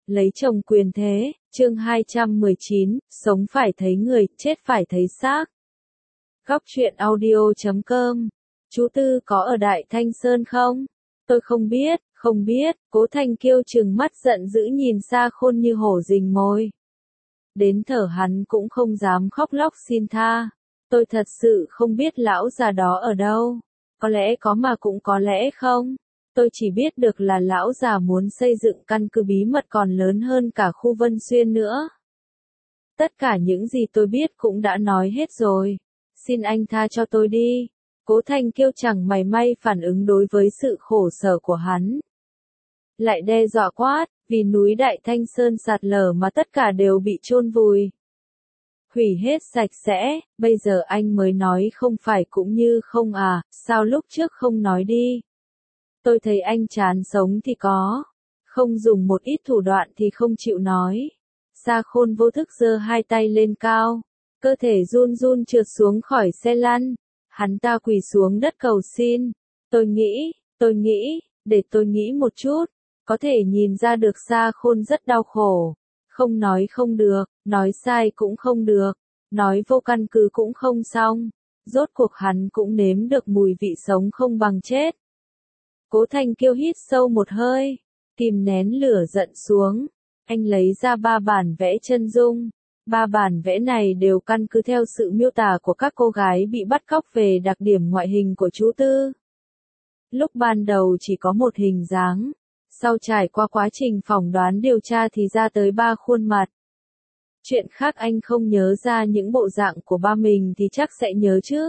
Lấy chồng quyền thế, chương 219, sống phải thấy người, chết phải thấy xác. Góc truyện audio.com. Chú Tư có ở Đại Thanh Sơn không? Tôi không biết, Cố Thanh Kiêu trừng mắt giận dữ nhìn Sa Khôn như hổ rình mồi. Đến thở hắn cũng không dám khóc lóc xin tha. Tôi thật sự không biết lão già đó ở đâu. Có lẽ có mà cũng có lẽ không. Tôi chỉ biết được là lão già muốn xây dựng căn cứ bí mật còn lớn hơn cả khu Vân Xuyên nữa. Tất cả những gì tôi biết cũng đã nói hết rồi. Xin anh tha cho tôi đi. Cố Thanh Kiêu chẳng mảy may phản ứng đối với sự khổ sở của hắn. Lại đe dọa quát, vì núi Đại Thanh Sơn sạt lở mà tất cả đều bị chôn vùi. Hủy hết sạch sẽ, bây giờ anh mới nói không phải cũng như không à, sao lúc trước không nói đi. Tôi thấy anh chán sống thì có, không dùng một ít thủ đoạn thì không chịu nói. Sa Khôn vô thức giơ hai tay lên cao, cơ thể run run trượt xuống khỏi xe lăn, hắn ta quỳ xuống đất cầu xin. Tôi nghĩ, để tôi nghĩ một chút, có thể nhìn ra được Sa Khôn rất đau khổ. Không nói không được, nói sai cũng không được, nói vô căn cứ cũng không xong. Rốt cuộc hắn cũng nếm được mùi vị sống không bằng chết. Cố Thanh Kiêu hít sâu một hơi, kìm nén lửa giận xuống. Anh lấy ra 3 bản vẽ chân dung. 3 bản vẽ này đều căn cứ theo sự miêu tả của các cô gái bị bắt cóc về đặc điểm ngoại hình của chú Tư. Lúc ban đầu chỉ có một hình dáng. Sau trải qua quá trình phỏng đoán điều tra thì ra tới 3 khuôn mặt. Chuyện khác anh không nhớ ra những bộ dạng của ba mình thì chắc sẽ nhớ chứ.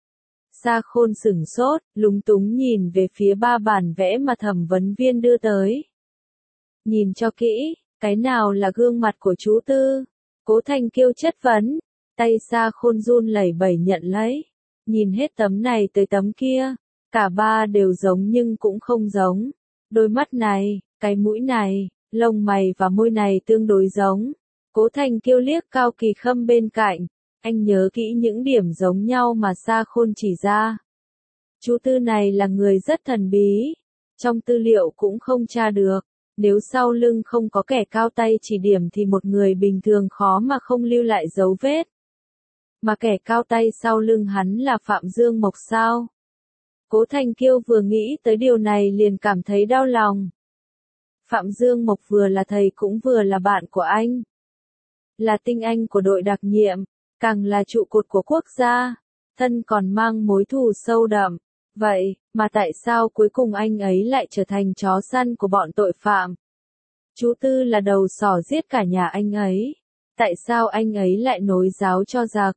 Sa Khôn sửng sốt, lúng túng nhìn về phía 3 bản vẽ mà thẩm vấn viên đưa tới. Nhìn cho kỹ, cái nào là gương mặt của chú Tư? Cố Thanh Kiêu chất vấn, tay Sa Khôn run lẩy bẩy nhận lấy. Nhìn hết tấm này tới tấm kia, cả 3 đều giống nhưng cũng không giống. Đôi mắt này, cái mũi này, lông mày và môi này tương đối giống. Cố Thanh Kiêu liếc Cao Kỳ Khâm bên cạnh, anh nhớ kỹ những điểm giống nhau mà Sa Khôn chỉ ra. Chú Tư này là người rất thần bí, trong tư liệu cũng không tra được, nếu sau lưng không có kẻ cao tay chỉ điểm thì một người bình thường khó mà không lưu lại dấu vết. Mà kẻ cao tay sau lưng hắn là Phạm Dương Mộc sao? Cố Thanh Kiêu vừa nghĩ tới điều này liền cảm thấy đau lòng. Phạm Dương Mộc vừa là thầy cũng vừa là bạn của anh. Là tinh anh của đội đặc nhiệm, càng là trụ cột của quốc gia, thân còn mang mối thù sâu đậm. Vậy, mà tại sao cuối cùng anh ấy lại trở thành chó săn của bọn tội phạm? Chú Tư là đầu sỏ giết cả nhà anh ấy. Tại sao anh ấy lại nối giáo cho giặc?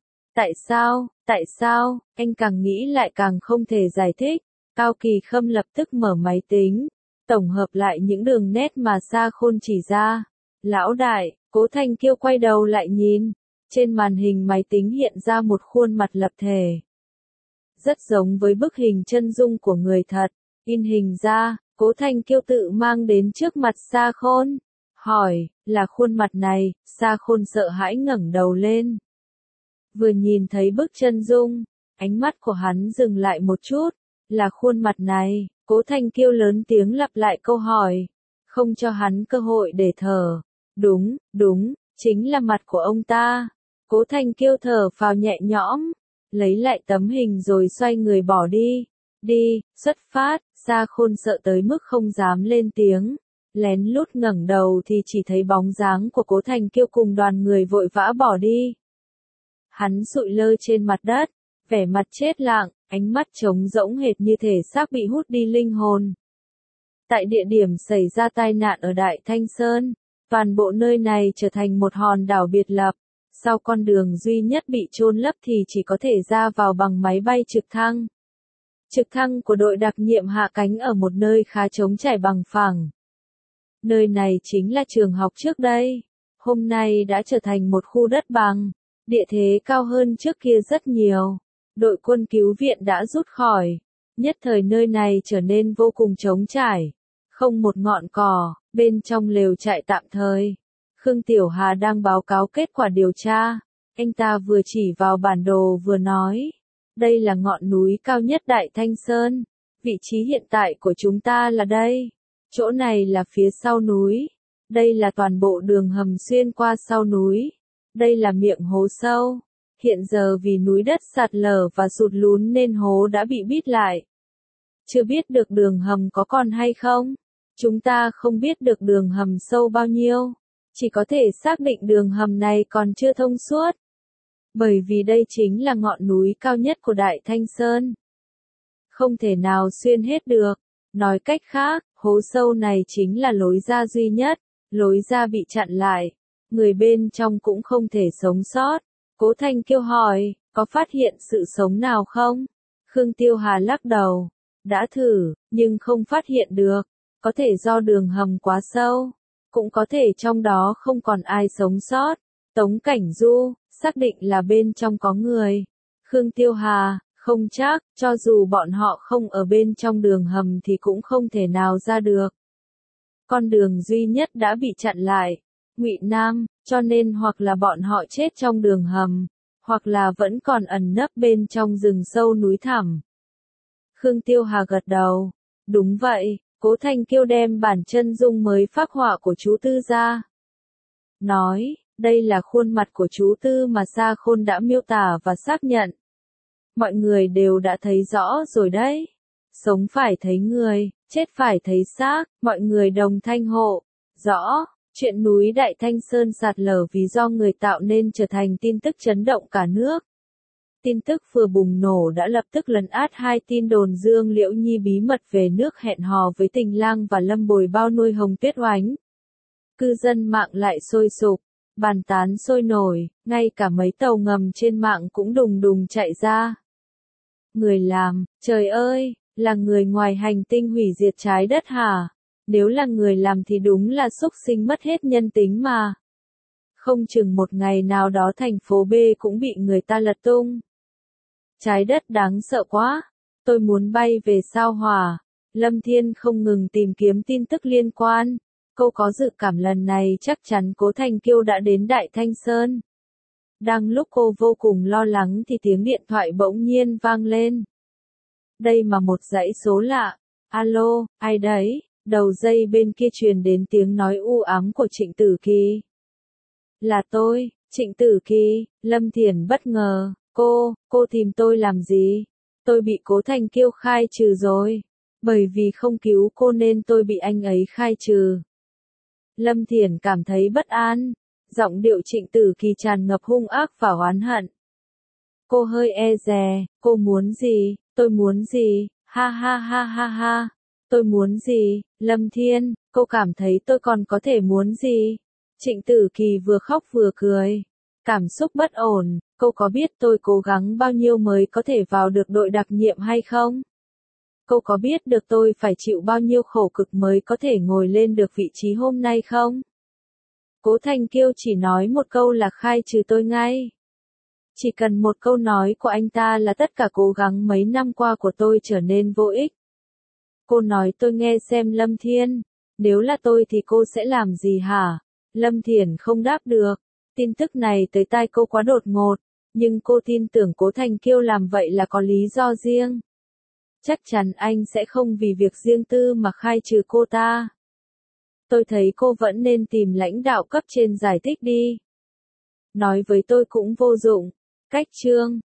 Tại sao, anh càng nghĩ lại càng không thể giải thích. Cao Kỳ Khâm lập tức mở máy tính, tổng hợp lại những đường nét mà Sa Khôn chỉ ra. Lão đại, Cố Thanh Kiêu quay đầu lại nhìn, trên màn hình máy tính hiện ra một khuôn mặt lập thể. Rất giống với bức hình chân dung của người thật, in hình ra, Cố Thanh Kiêu tự mang đến trước mặt Sa Khôn. Hỏi, là khuôn mặt này? Sa Khôn sợ hãi ngẩng đầu lên. Vừa nhìn thấy bức chân dung, ánh mắt của hắn dừng lại một chút. Là khuôn mặt này, Cố Thanh Kiêu lớn tiếng lặp lại câu hỏi, không cho hắn cơ hội để thở. Đúng, chính là mặt của ông ta. Cố Thanh Kiêu thở phào nhẹ nhõm, lấy lại tấm hình rồi xoay người bỏ đi. Đi, xuất phát. Sa Khôn sợ tới mức không dám lên tiếng, lén lút ngẩng đầu thì chỉ thấy bóng dáng của Cố Thanh Kiêu cùng đoàn người vội vã bỏ đi. Hắn sụi lơ trên mặt đất, vẻ mặt chết lặng, ánh mắt trống rỗng hệt như thể xác bị hút đi linh hồn. Tại địa điểm xảy ra tai nạn ở Đại Thanh Sơn, toàn bộ nơi này trở thành một hòn đảo biệt lập. Sau con đường duy nhất bị chôn lấp thì chỉ có thể ra vào bằng máy bay trực thăng. Trực thăng của đội đặc nhiệm hạ cánh ở một nơi khá trống trải bằng phẳng. Nơi này chính là trường học trước đây. Hôm nay đã trở thành một khu đất bằng, địa thế cao hơn trước kia rất nhiều. Đội quân cứu viện đã rút khỏi. Nhất thời nơi này trở nên vô cùng trống trải. Không một ngọn cỏ, bên trong lều trại tạm thời. Khương Tiểu Hà đang báo cáo kết quả điều tra. Anh ta vừa chỉ vào bản đồ vừa nói. Đây là ngọn núi cao nhất Đại Thanh Sơn. Vị trí hiện tại của chúng ta là đây. Chỗ này là phía sau núi. Đây là toàn bộ đường hầm xuyên qua sau núi. Đây là miệng hố sâu. Hiện giờ vì núi đất sạt lở và sụt lún nên hố đã bị bít lại. Chưa biết được đường hầm có còn hay không. Chúng ta không biết được đường hầm sâu bao nhiêu. Chỉ có thể xác định đường hầm này còn chưa thông suốt. Bởi vì đây chính là ngọn núi cao nhất của Đại Thanh Sơn. Không thể nào xuyên hết được. Nói cách khác, hố sâu này chính là lối ra duy nhất. Lối ra bị chặn lại. Người bên trong cũng không thể sống sót. Cố Thanh Kiêu hỏi, có phát hiện sự sống nào không? Khương Tiêu Hà lắc đầu. Đã thử, nhưng không phát hiện được. Có thể do đường hầm quá sâu. Cũng có thể trong đó không còn ai sống sót. Tống Cảnh Du, xác định là bên trong có người. Khương Tiêu Hà, không chắc, cho dù bọn họ không ở bên trong đường hầm thì cũng không thể nào ra được. Con đường duy nhất đã bị chặn lại. Ngụy Nam, cho nên hoặc là bọn họ chết trong đường hầm, hoặc là vẫn còn ẩn nấp bên trong rừng sâu núi thẳm. Khương Tiêu Hà gật đầu. Đúng vậy, Cố Thanh Kiêu đem bản chân dung mới phác họa của chú Tư ra. Nói, đây là khuôn mặt của chú Tư mà Sa Khôn đã miêu tả và xác nhận. Mọi người đều đã thấy rõ rồi đấy. Sống phải thấy người, chết phải thấy xác, mọi người đồng thanh hộ. Rõ, chuyện núi Đại Thanh Sơn sạt lở vì do người tạo nên trở thành tin tức chấn động cả nước. Tin tức vừa bùng nổ đã lập tức lấn át hai tin đồn Dương Liễu Nhi bí mật về nước hẹn hò với Tình Lang và Lâm Bồi bao nuôi Hồng Tuyết Oánh. Cư dân mạng lại sôi sục, bàn tán sôi nổi, ngay cả mấy tàu ngầm trên mạng cũng đùng đùng chạy ra. Người làm, trời ơi, là người ngoài hành tinh hủy diệt trái đất hả? Nếu là người làm thì đúng là xúc sinh mất hết nhân tính mà. Không chừng một ngày nào đó thành phố B cũng bị người ta lật tung. Trái đất đáng sợ quá. Tôi muốn bay về sao Hỏa. Lâm Thiên không ngừng tìm kiếm tin tức liên quan. Cô có dự cảm lần này chắc chắn Cố Thanh Kiêu đã đến Đại Thanh Sơn. Đang lúc cô vô cùng lo lắng thì tiếng điện thoại bỗng nhiên vang lên. Đây mà một dãy số lạ. Alo, ai đấy? Đầu dây bên kia truyền đến tiếng nói u ám của Trịnh Tử Kỳ. Là tôi, Trịnh Tử Kỳ. Lâm Thiển bất ngờ. Cô tìm tôi làm gì? Tôi bị Cố Thanh Kiêu khai trừ rồi. Bởi vì không cứu cô nên tôi bị anh ấy khai trừ. Lâm Thiển cảm thấy bất an. Giọng điệu Trịnh Tử Kỳ tràn ngập hung ác và oán hận. Cô hơi e dè, cô muốn gì? Tôi muốn gì? Ha ha ha ha ha. Tôi muốn gì? Lâm Thiên, cô cảm thấy tôi còn có thể muốn gì? Trịnh Tử Kỳ vừa khóc vừa cười. Cảm xúc bất ổn, cô có biết tôi cố gắng bao nhiêu mới có thể vào được đội đặc nhiệm hay không? Cô có biết được tôi phải chịu bao nhiêu khổ cực mới có thể ngồi lên được vị trí hôm nay không? Cố Thanh Kiêu chỉ nói một câu là khai trừ tôi ngay. Chỉ cần một câu nói của anh ta là tất cả cố gắng mấy năm qua của tôi trở nên vô ích. Cô nói tôi nghe xem Lâm Thiên. Nếu là tôi thì cô sẽ làm gì hả? Lâm Thiển không đáp được. Tin tức này tới tai cô quá đột ngột. Nhưng cô tin tưởng Cố Thanh Kiêu làm vậy là có lý do riêng. Chắc chắn anh sẽ không vì việc riêng tư mà khai trừ cô ta. Tôi thấy cô vẫn nên tìm lãnh đạo cấp trên giải thích đi. Nói với tôi cũng vô dụng. Cách chương